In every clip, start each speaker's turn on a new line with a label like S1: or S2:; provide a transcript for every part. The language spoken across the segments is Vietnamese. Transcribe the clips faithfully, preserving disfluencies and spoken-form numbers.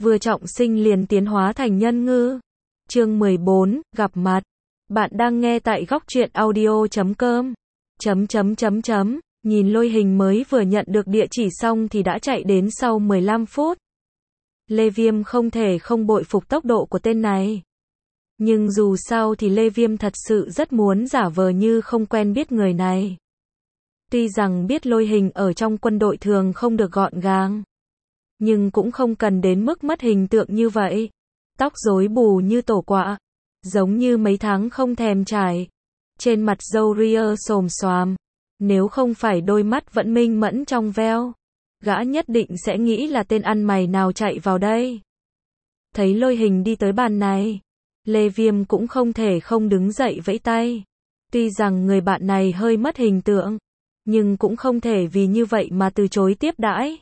S1: vừa trọng sinh liền tiến hóa thành nhân ngư. Chương mười bốn, gặp mặt. Bạn đang nghe tại góc truyện audio chấm com. Chấm chấm chấm chấm, nhìn Lôi Hình mới vừa nhận được địa chỉ xong thì đã chạy đến sau mười lăm phút. Lê Viêm không thể không bội phục tốc độ của tên này. Nhưng dù sao thì Lê Viêm thật sự rất muốn giả vờ như không quen biết người này. Tuy rằng biết Lôi Hình ở trong quân đội thường không được gọn gàng, nhưng cũng không cần đến mức mất hình tượng như vậy. Tóc rối bù như tổ quạ, giống như mấy tháng không thèm chải. Trên mặt râu ria xồm xoàm, nếu không phải đôi mắt vẫn minh mẫn trong veo, gã nhất định sẽ nghĩ là tên ăn mày nào chạy vào đây. Thấy Lôi Hình đi tới bàn này, Lê Viêm cũng không thể không đứng dậy vẫy tay. Tuy rằng người bạn này hơi mất hình tượng, nhưng cũng không thể vì như vậy mà từ chối tiếp đãi.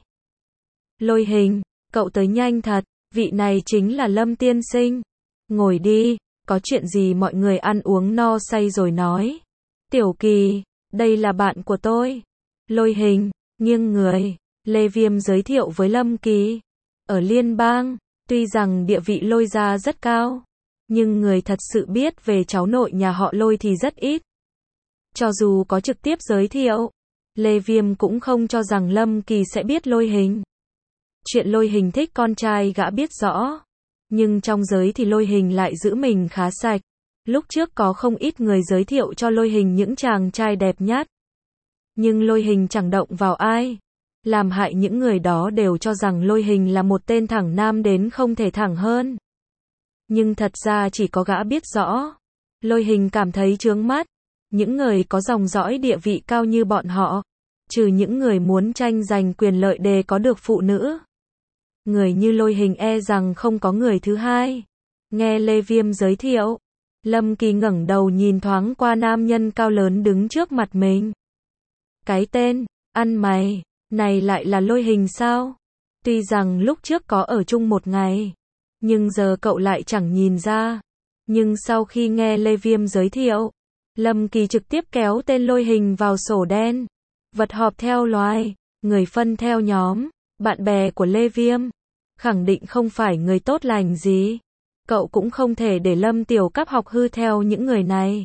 S1: Lôi Hình, cậu tới nhanh thật, vị này chính là Lâm tiên sinh. Ngồi đi, có chuyện gì mọi người ăn uống no say rồi nói. Tiểu Kỳ, đây là bạn của tôi. Lôi Hình, nghiêng người, Lê Viêm giới thiệu với Lâm Kỳ. Ở liên bang, tuy rằng địa vị Lôi gia rất cao, nhưng người thật sự biết về cháu nội nhà họ Lôi thì rất ít. Cho dù có trực tiếp giới thiệu, Lê Viêm cũng không cho rằng Lâm Kỳ sẽ biết Lôi Hình. Chuyện Lôi Hình thích con trai gã biết rõ, nhưng trong giới thì Lôi Hình lại giữ mình khá sạch. Lúc trước có không ít người giới thiệu cho Lôi Hình những chàng trai đẹp nhất, nhưng Lôi Hình chẳng động vào ai, làm hại những người đó đều cho rằng Lôi Hình là một tên thẳng nam đến không thể thẳng hơn. Nhưng thật ra chỉ có gã biết rõ. Lôi Hình cảm thấy chướng mắt. Những người có dòng dõi địa vị cao như bọn họ, trừ những người muốn tranh giành quyền lợi để có được phụ nữ, người như Lôi Hình e rằng không có người thứ hai. Nghe Lê Viêm giới thiệu, Lâm Kỳ ngẩng đầu nhìn thoáng qua nam nhân cao lớn đứng trước mặt mình. Cái tên, ăn mày, này lại là Lôi Hình sao? Tuy rằng lúc trước có ở chung một ngày, nhưng giờ cậu lại chẳng nhìn ra. Nhưng sau khi nghe Lê Viêm giới thiệu, Lâm Kỳ trực tiếp kéo tên Lôi Hình vào sổ đen. Vật họp theo loài, người phân theo nhóm, bạn bè của Lê Viêm, khẳng định không phải người tốt lành gì. Cậu cũng không thể để Lâm Tiểu Cáp học hư theo những người này.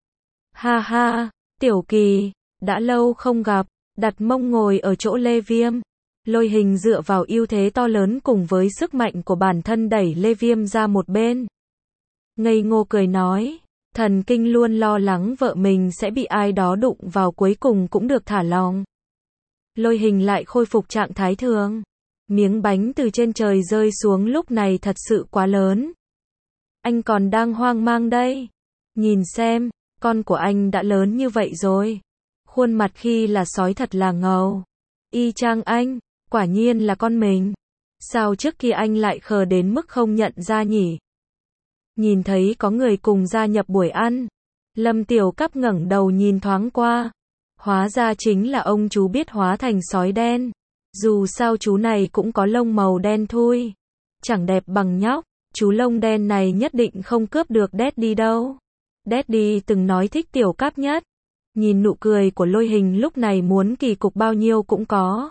S1: Ha ha, Tiểu Kỳ, đã lâu không gặp, đặt mông ngồi ở chỗ Lê Viêm. Lôi Hình dựa vào ưu thế to lớn cùng với sức mạnh của bản thân đẩy Lê Viêm ra một bên. Ngây ngô cười nói, thần kinh luôn lo lắng vợ mình sẽ bị ai đó đụng vào cuối cùng cũng được thả lòng. Lôi Hình lại khôi phục trạng thái thường. Miếng bánh từ trên trời rơi xuống lúc này thật sự quá lớn. Anh còn đang hoang mang đây. Nhìn xem, con của anh đã lớn như vậy rồi. Khuôn mặt khi là sói thật là ngầu. Y chang anh, quả nhiên là con mình. Sao trước kia anh lại khờ đến mức không nhận ra nhỉ? Nhìn thấy có người cùng gia nhập buổi ăn, Lâm Tiểu Cáp ngẩng đầu nhìn thoáng qua. Hóa ra chính là ông chú biết hóa thành sói đen. Dù sao chú này cũng có lông màu đen thui, chẳng đẹp bằng nhóc. Chú lông đen này nhất định không cướp được Daddy đâu. Daddy từng nói thích Tiểu Cáp nhất. Nhìn nụ cười của Lôi Hình lúc này muốn kỳ cục bao nhiêu cũng có.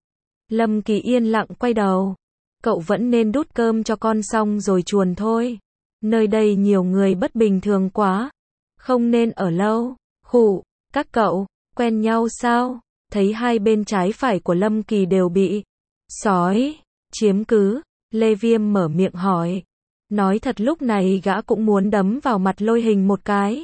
S1: Lâm Kỳ yên lặng quay đầu. Cậu vẫn nên đút cơm cho con xong rồi chuồn thôi. Nơi đây nhiều người bất bình thường quá, không nên ở lâu. Khụ, các cậu, quen nhau sao? Thấy hai bên trái phải của Lâm Kỳ đều bị sói chiếm cứ, Lê Viêm mở miệng hỏi. Nói thật lúc này gã cũng muốn đấm vào mặt Lôi Hình một cái.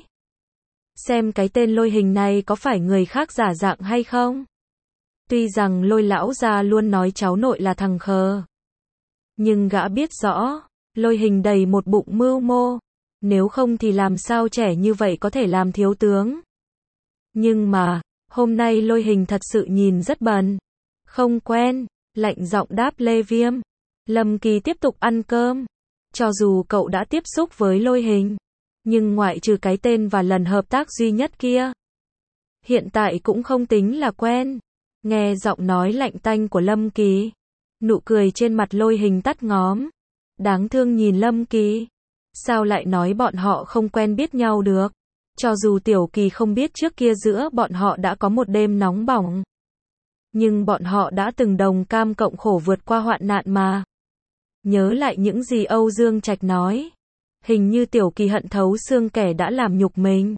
S1: Xem cái tên Lôi Hình này có phải người khác giả dạng hay không? Tuy rằng Lôi lão gia luôn nói cháu nội là thằng khờ, nhưng gã biết rõ, Lôi Hình đầy một bụng mưu mô. Nếu không thì làm sao trẻ như vậy có thể làm thiếu tướng? Nhưng mà, hôm nay Lôi Hình thật sự nhìn rất bần. Không quen, lạnh giọng đáp Lê Viêm. Lâm Kỳ tiếp tục ăn cơm. Cho dù cậu đã tiếp xúc với Lôi Hình, nhưng ngoại trừ cái tên và lần hợp tác duy nhất kia, hiện tại cũng không tính là quen. Nghe giọng nói lạnh tanh của Lâm Kỳ, nụ cười trên mặt Lôi Hình tắt ngóm. Đáng thương nhìn Lâm Kỳ. Sao lại nói bọn họ không quen biết nhau được? Cho dù Tiểu Kỳ không biết trước kia giữa bọn họ đã có một đêm nóng bỏng, nhưng bọn họ đã từng đồng cam cộng khổ vượt qua hoạn nạn mà. nhớ lại những gì Âu Dương Trạch nói. Hình như Tiểu Kỳ hận thấu xương kẻ đã làm nhục mình.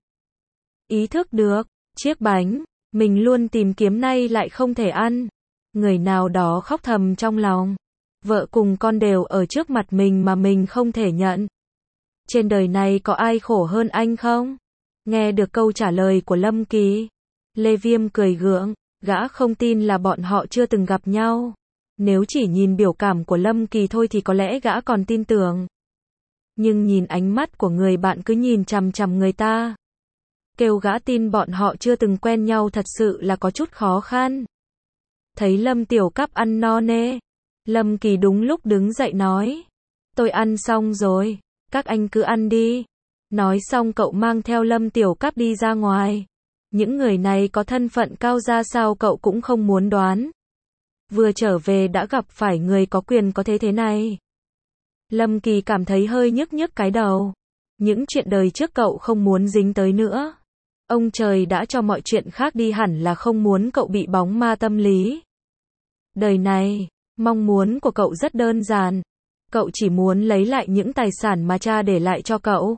S1: Ý thức được, chiếc bánh, mình luôn tìm kiếm nay lại không thể ăn. Người nào đó khóc thầm trong lòng. Vợ cùng con đều ở trước mặt mình mà mình không thể nhận. Trên đời này có ai khổ hơn anh không? Nghe được câu trả lời của Lâm Kỳ, Lê Viêm cười gượng, gã không tin là bọn họ chưa từng gặp nhau. Nếu chỉ nhìn biểu cảm của Lâm Kỳ thôi thì có lẽ gã còn tin tưởng. Nhưng nhìn ánh mắt của người bạn cứ nhìn chằm chằm người ta. Kêu gã tin bọn họ chưa từng quen nhau thật sự là có chút khó khăn. Thấy Lâm Tiểu Cáp ăn no nê, Lâm Kỳ đúng lúc đứng dậy nói. Tôi ăn xong rồi, các anh cứ ăn đi. Nói xong cậu mang theo Lâm Tiểu Cáp đi ra ngoài. Những người này có thân phận cao ra sao cậu cũng không muốn đoán. Vừa trở về đã gặp phải người có quyền có thế thế này. Lâm Kỳ cảm thấy hơi nhức nhức cái đầu. Những chuyện đời trước cậu không muốn dính tới nữa. Ông trời đã cho mọi chuyện khác đi hẳn là không muốn cậu bị bóng ma tâm lý. Đời này, mong muốn của cậu rất đơn giản. Cậu chỉ muốn lấy lại những tài sản mà cha để lại cho cậu.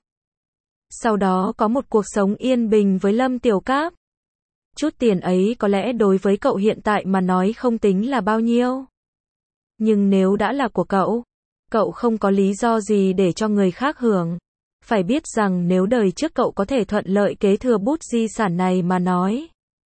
S1: Sau đó có một cuộc sống yên bình với Lâm Tiểu Cáp. Chút tiền ấy có lẽ đối với cậu hiện tại mà nói không tính là bao nhiêu. Nhưng nếu đã là của cậu, cậu không có lý do gì để cho người khác hưởng. Phải biết rằng nếu đời trước cậu có thể thuận lợi kế thừa bút di sản này mà nói.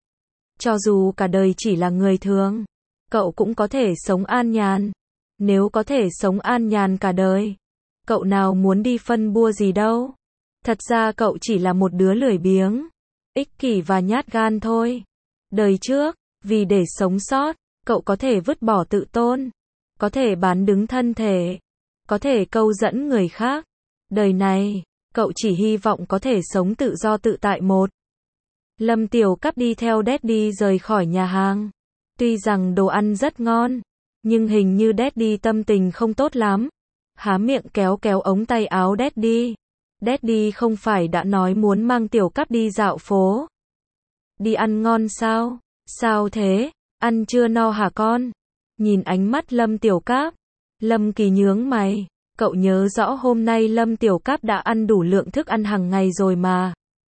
S1: Cho dù cả đời chỉ là người thường, cậu cũng có thể sống an nhàn. Nếu có thể sống an nhàn cả đời, cậu nào muốn đi phân bua gì đâu. Thật ra cậu chỉ là một đứa lười biếng, ích kỷ và nhát gan thôi. Đời trước, vì để sống sót, cậu có thể vứt bỏ tự tôn, có thể bán đứng thân thể, có thể câu dẫn người khác. Đời này, cậu chỉ hy vọng có thể sống tự do tự tại một. Lâm Tiểu Cáp đi theo Daddy rời khỏi nhà hàng. Tuy rằng đồ ăn rất ngon, nhưng hình như Daddy tâm tình không tốt lắm. Há miệng kéo kéo ống tay áo Daddy. Daddy không phải đã nói muốn mang Tiểu Cáp đi dạo phố. Đi ăn ngon sao? Sao thế? Ăn chưa no hả con? Nhìn ánh mắt Lâm Tiểu Cáp, Lâm Kỳ nhướng mày. Cậu nhớ rõ hôm nay Lâm Tiểu Cáp đã ăn đủ lượng thức ăn hàng ngày rồi mà.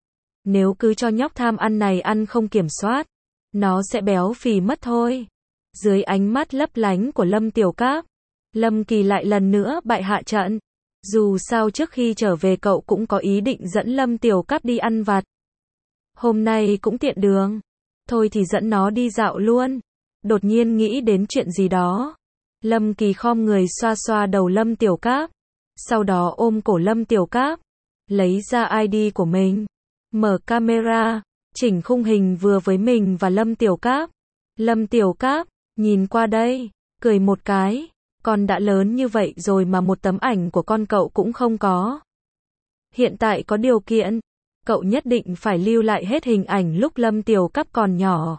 S1: Nếu cứ cho nhóc tham ăn này ăn không kiểm soát, nó sẽ béo phì mất thôi. Dưới ánh mắt lấp lánh của Lâm Tiểu Cáp, Lâm Kỳ lại lần nữa bại hạ trận. Dù sao trước khi trở về cậu cũng có ý định dẫn Lâm Tiểu Cáp đi ăn vặt. Hôm nay cũng tiện đường. Thôi thì dẫn nó đi dạo luôn. Đột nhiên nghĩ đến chuyện gì đó. Lâm Kỳ khom người xoa xoa đầu Lâm Tiểu Cáp. Sau đó ôm cổ Lâm Tiểu Cáp. Lấy ra i đê của mình. Mở camera. Chỉnh khung hình vừa với mình và Lâm Tiểu Cáp. Lâm Tiểu Cáp, nhìn qua đây. Cười một cái. Con đã lớn như vậy rồi mà một tấm ảnh của con cậu cũng không có. Hiện tại có điều kiện. Cậu nhất định phải lưu lại hết hình ảnh lúc Lâm Tiểu Cáp còn nhỏ.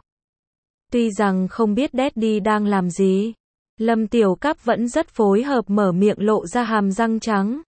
S1: Tuy rằng không biết Daddy đang làm gì. Lâm Tiểu Cáp vẫn rất phối hợp mở miệng lộ ra hàm răng trắng.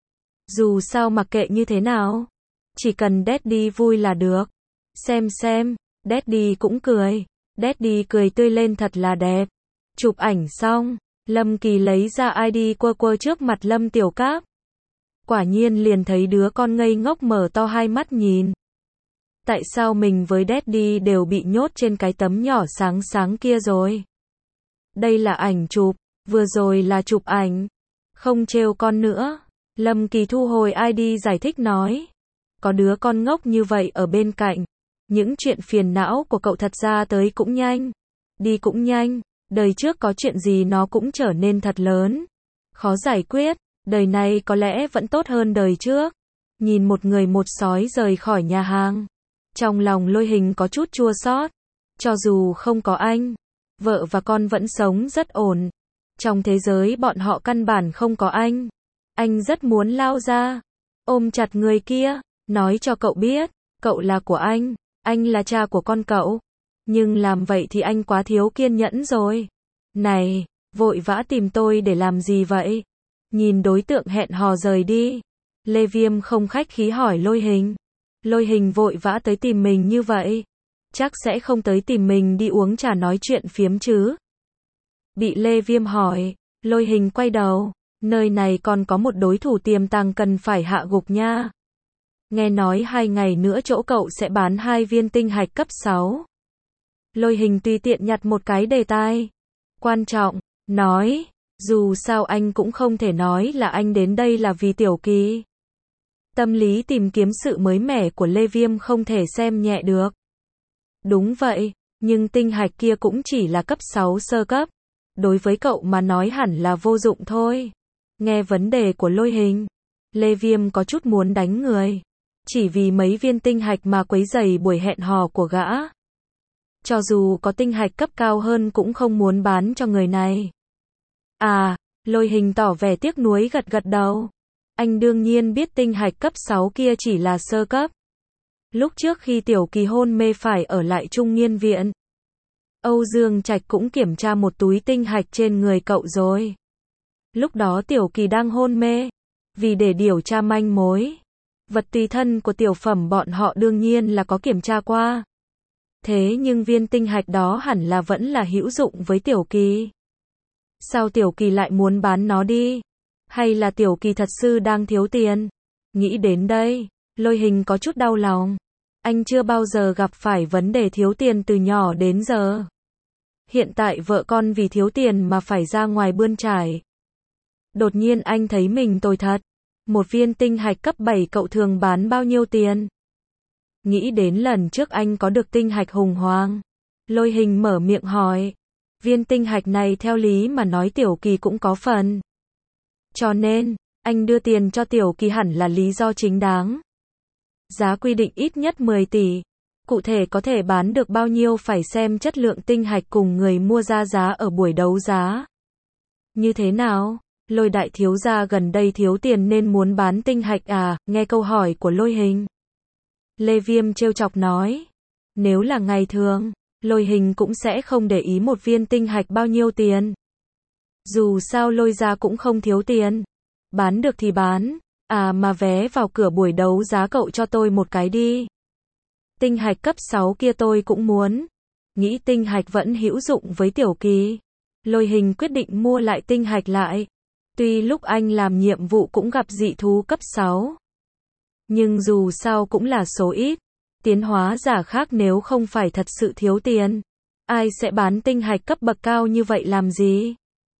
S1: Dù sao mặc kệ như thế nào, chỉ cần Daddy vui là được. Xem xem, Daddy cũng cười. Daddy cười tươi lên thật là đẹp. Chụp ảnh xong, Lâm Kỳ lấy ra i đê quơ quơ trước mặt Lâm Tiểu Cáp. Quả nhiên liền thấy đứa con ngây ngốc mở to hai mắt nhìn. Tại sao mình với Daddy đều bị nhốt trên cái tấm nhỏ sáng sáng kia rồi? Đây là ảnh chụp, vừa rồi là chụp ảnh. Không trêu con nữa. Lâm Kỳ thu hồi i đê giải thích nói. Có đứa con ngốc như vậy ở bên cạnh. Những chuyện phiền não của cậu thật ra tới cũng nhanh. Đi cũng nhanh. Đời trước có chuyện gì nó cũng trở nên thật lớn. Khó giải quyết. Đời này có lẽ vẫn tốt hơn đời trước. Nhìn một người một sói rời khỏi nhà hàng. Trong lòng Lôi Hình có chút chua xót. Cho dù không có anh, vợ và con vẫn sống rất ổn. Trong thế giới bọn họ căn bản không có anh. Anh rất muốn lao ra, ôm chặt người kia, nói cho cậu biết, cậu là của anh, anh là cha của con cậu. Nhưng làm vậy thì anh quá thiếu kiên nhẫn rồi. Này, vội vã tìm tôi để làm gì vậy? Nhìn đối tượng hẹn hò rời đi, Lê Viêm không khách khí hỏi Lôi Hình. Lôi Hình vội vã tới tìm mình như vậy, chắc sẽ không tới tìm mình đi uống trà nói chuyện phiếm chứ? Bị Lê Viêm hỏi, Lôi Hình quay đầu, Nơi này còn có một đối thủ tiềm tàng cần phải hạ gục nha. Nghe nói hai ngày nữa chỗ cậu sẽ bán hai viên tinh hạch cấp sáu. Lôi Hình tùy tiện nhặt một cái đề tài quan trọng, nói, dù sao anh cũng không thể nói là anh đến đây là vì Tiểu Kỳ. Tâm lý tìm kiếm sự mới mẻ của Lê Viêm không thể xem nhẹ được. Đúng vậy, nhưng tinh hạch kia cũng chỉ là cấp sáu sơ cấp. Đối với cậu mà nói hẳn là vô dụng thôi. Nghe vấn đề của Lôi Hình, Lê Viêm có chút muốn đánh người. Chỉ vì mấy viên tinh hạch mà quấy rầy buổi hẹn hò của gã. Cho dù có tinh hạch cấp cao hơn cũng không muốn bán cho người này. À, Lôi Hình tỏ vẻ tiếc nuối gật gật đầu. Anh đương nhiên biết tinh hạch cấp sáu kia chỉ là sơ cấp. Lúc trước khi Tiểu Kỳ hôn mê phải ở lại Trung Nghiên viện, Âu Dương Trạch cũng kiểm tra một túi tinh hạch trên người cậu rồi. Lúc đó Tiểu Kỳ đang hôn mê. Vì để điều tra manh mối, vật tùy thân của tiểu phẩm bọn họ đương nhiên là có kiểm tra qua. Thế nhưng viên tinh hạch đó hẳn là vẫn là hữu dụng với Tiểu Kỳ. Sao Tiểu Kỳ lại muốn bán nó đi? Hay là Tiểu Kỳ thật sự đang thiếu tiền? Nghĩ đến đây, Lôi Hình có chút đau lòng. Anh chưa bao giờ gặp phải vấn đề thiếu tiền từ nhỏ đến giờ. Hiện tại vợ con vì thiếu tiền mà phải ra ngoài bươn trải. Đột nhiên anh thấy mình tồi thật. Một viên tinh hạch cấp bảy cậu thường bán bao nhiêu tiền? Nghĩ đến lần trước anh có được tinh hạch hùng hoàng. Lôi Hình mở miệng hỏi. Viên tinh hạch này theo lý mà nói Tiểu Kỳ cũng có phần. Cho nên, anh đưa tiền cho Tiểu Kỳ hẳn là lý do chính đáng. Giá quy định ít nhất mười tỷ. Cụ thể có thể bán được bao nhiêu phải xem chất lượng tinh hạch cùng người mua ra giá ở buổi đấu giá. Như thế nào? Lôi đại thiếu gia gần đây thiếu tiền nên muốn bán tinh hạch à? Nghe câu hỏi của Lôi Hình, Lê Viêm trêu chọc nói. Nếu là ngày thường, Lôi Hình cũng sẽ không để ý một viên tinh hạch bao nhiêu tiền. Dù sao Lôi gia cũng không thiếu tiền. Bán được thì bán. À mà vé vào cửa buổi đấu giá cậu cho tôi một cái đi. Tinh hạch cấp sáu kia tôi cũng muốn. Nghĩ tinh hạch vẫn hữu dụng với Tiểu Kỳ, Lôi Hình quyết định mua lại tinh hạch lại. Tuy lúc anh làm nhiệm vụ cũng gặp dị thú cấp sáu. Nhưng dù sao cũng là số ít. Tiến hóa giả khác nếu không phải thật sự thiếu tiền, ai sẽ bán tinh hạch cấp bậc cao như vậy làm gì?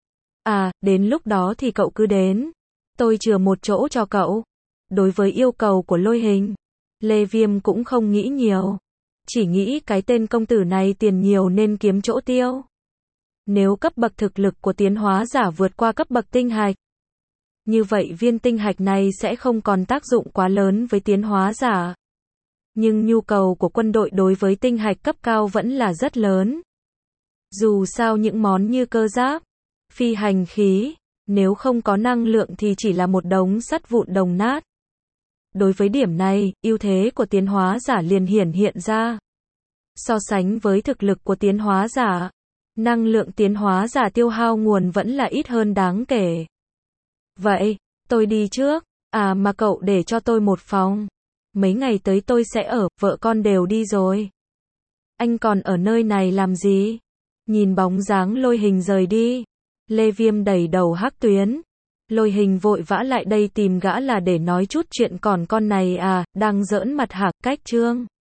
S1: À, đến lúc đó thì cậu cứ đến. Tôi chừa một chỗ cho cậu. Đối với yêu cầu của Lôi Hình, Lê Viêm cũng không nghĩ nhiều. Chỉ nghĩ cái tên công tử này tiền nhiều nên kiếm chỗ tiêu. Nếu cấp bậc thực lực của tiến hóa giả vượt qua cấp bậc tinh hạch, như vậy viên tinh hạch này sẽ không còn tác dụng quá lớn với tiến hóa giả. Nhưng nhu cầu của quân đội đối với tinh hạch cấp cao vẫn là rất lớn. Dù sao những món như cơ giáp, phi hành khí, nếu không có năng lượng thì chỉ là một đống sắt vụn đồng nát. Đối với điểm này, ưu thế của tiến hóa giả liền hiển hiện ra. So sánh với thực lực của tiến hóa giả, năng lượng tiến hóa giả tiêu hao nguồn vẫn là ít hơn đáng kể. Vậy, tôi đi trước. À mà cậu để cho tôi một phòng. Mấy ngày tới tôi sẽ ở, vợ con đều đi rồi. Anh còn ở nơi này làm gì? Nhìn bóng dáng Lôi Hình rời đi, Lê Viêm đẩy đầu hắc tuyến. Lôi Hình vội vã lại đây tìm gã là để nói chút chuyện còn con này à, đang giỡn mặt hả? Cách chương